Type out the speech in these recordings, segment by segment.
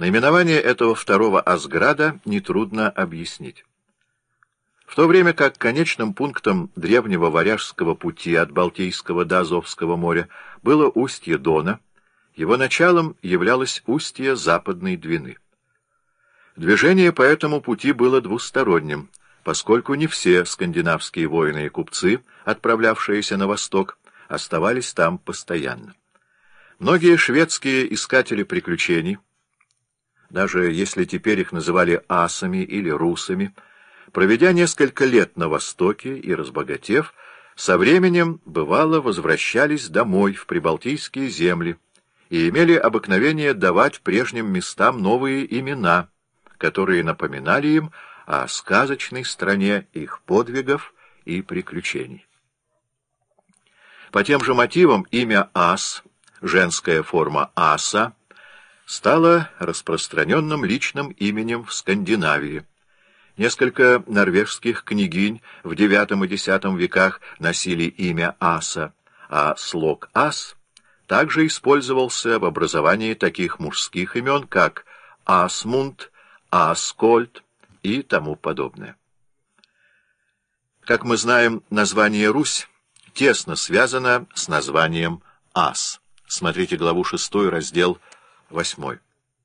Наименование этого второго Асграда нетрудно объяснить. В то время как конечным пунктом древнего Варяжского пути от Балтийского до Азовского моря было устье Дона, его началом являлось устье Западной Двины. Движение по этому пути было двусторонним, поскольку не все скандинавские воины и купцы, отправлявшиеся на восток, оставались там постоянно. Многие шведские искатели приключений, даже если теперь их называли асами или русами, проведя несколько лет на Востоке и разбогатев, со временем, бывало, возвращались домой в прибалтийские земли и имели обыкновение давать прежним местам новые имена, которые напоминали им о сказочной стране их подвигов и приключений. По тем же мотивам имя Ас, женская форма Аса, стало распространенным личным именем в Скандинавии. Несколько норвежских княгинь в IX и X веках носили имя Аса, а слог Ас также использовался в образовании таких мужских имен, как Асмунд, Аскольд и тому подобное. Как мы знаем, название Русь тесно связано с названием Ас. Смотрите главу 6, раздел 8.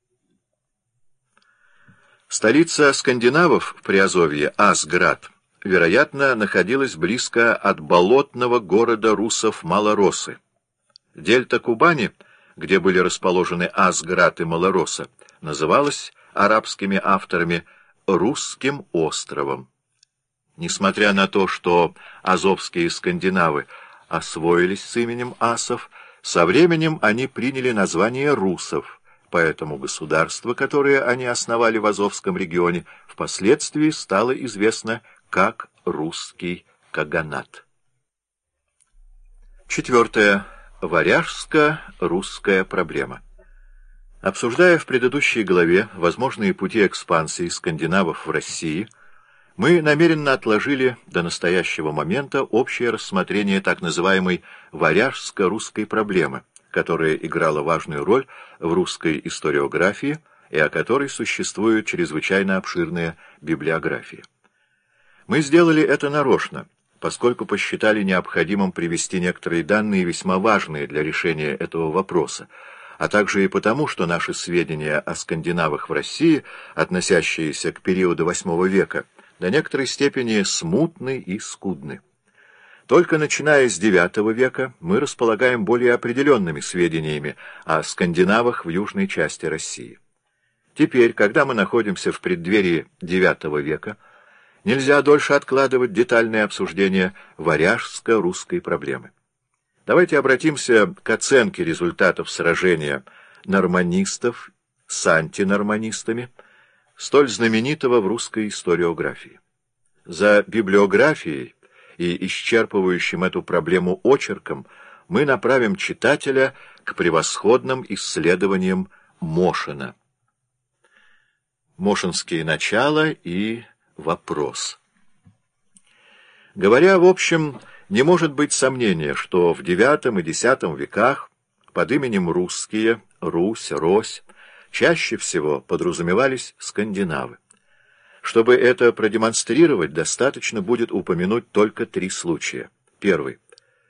Столица скандинавов в Приазовье, Асград, вероятно, находилась близко от болотного города русов Малоросы. Дельта Кубани, где были расположены Асград и Малороса, называлась арабскими авторами Русским островом. Несмотря на то, что азовские скандинавы освоились с именем асов, со временем они приняли название русов, поэтому государство, которое они основали в Азовском регионе, впоследствии стало известно как Русский Каганат. 4. Варяжско-русская проблема. Обсуждая в предыдущей главе возможные пути экспансии скандинавов в России, мы намеренно отложили до настоящего момента общее рассмотрение так называемой варяжско-русской проблемы, которая играла важную роль в русской историографии и о которой существует чрезвычайно обширная библиография. Мы сделали это нарочно, поскольку посчитали необходимым привести некоторые данные, весьма важные для решения этого вопроса, а также и потому, что наши сведения о скандинавах в России, относящиеся к периоду VIII века, до некоторой степени смутны и скудны. Только начиная с IX века мы располагаем более определенными сведениями о скандинавах в южной части России. Теперь, когда мы находимся в преддверии IX века, нельзя дольше откладывать детальное обсуждение варяжско-русской проблемы. Давайте обратимся к оценке результатов сражения норманистов с антинорманистами, столь знаменитого в русской историографии. За библиографией и исчерпывающим эту проблему очерком мы направим читателя к превосходным исследованиям Мошина. Мошинские начала и вопрос. Говоря в общем, не может быть сомнения, что в IX и X веках под именем русские, Русь, Рось, чаще всего подразумевались скандинавы. Чтобы это продемонстрировать, достаточно будет упомянуть только 3 случая. Первый.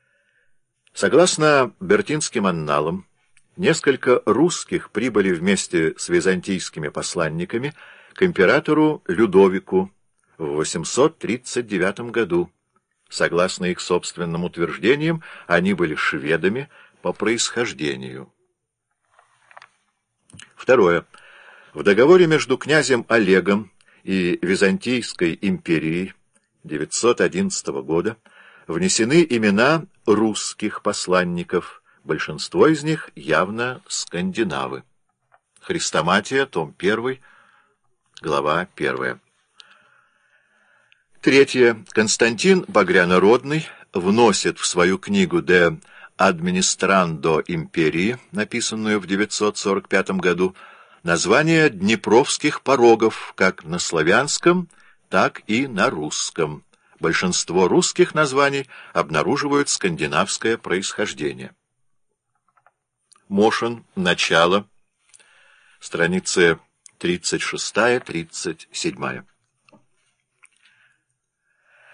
Согласно Бертинским анналам, несколько русских прибыли вместе с византийскими посланниками к императору Людовику в 839 году. Согласно их собственным утверждениям, они были шведами по происхождению. Второе. В договоре между князем Олегом и Византийской империей 911 года внесены имена русских посланников, большинство из них явно скандинавы. Хрестоматия, том 1, глава 1. Третье. Константин Багрянородный вносит в свою книгу «De Administrando Imperii», написанную в 945 году, название Днепровских порогов как на славянском, так и на русском. Большинство русских названий обнаруживают скандинавское происхождение. Мошин. Начало. Страницы 36-37.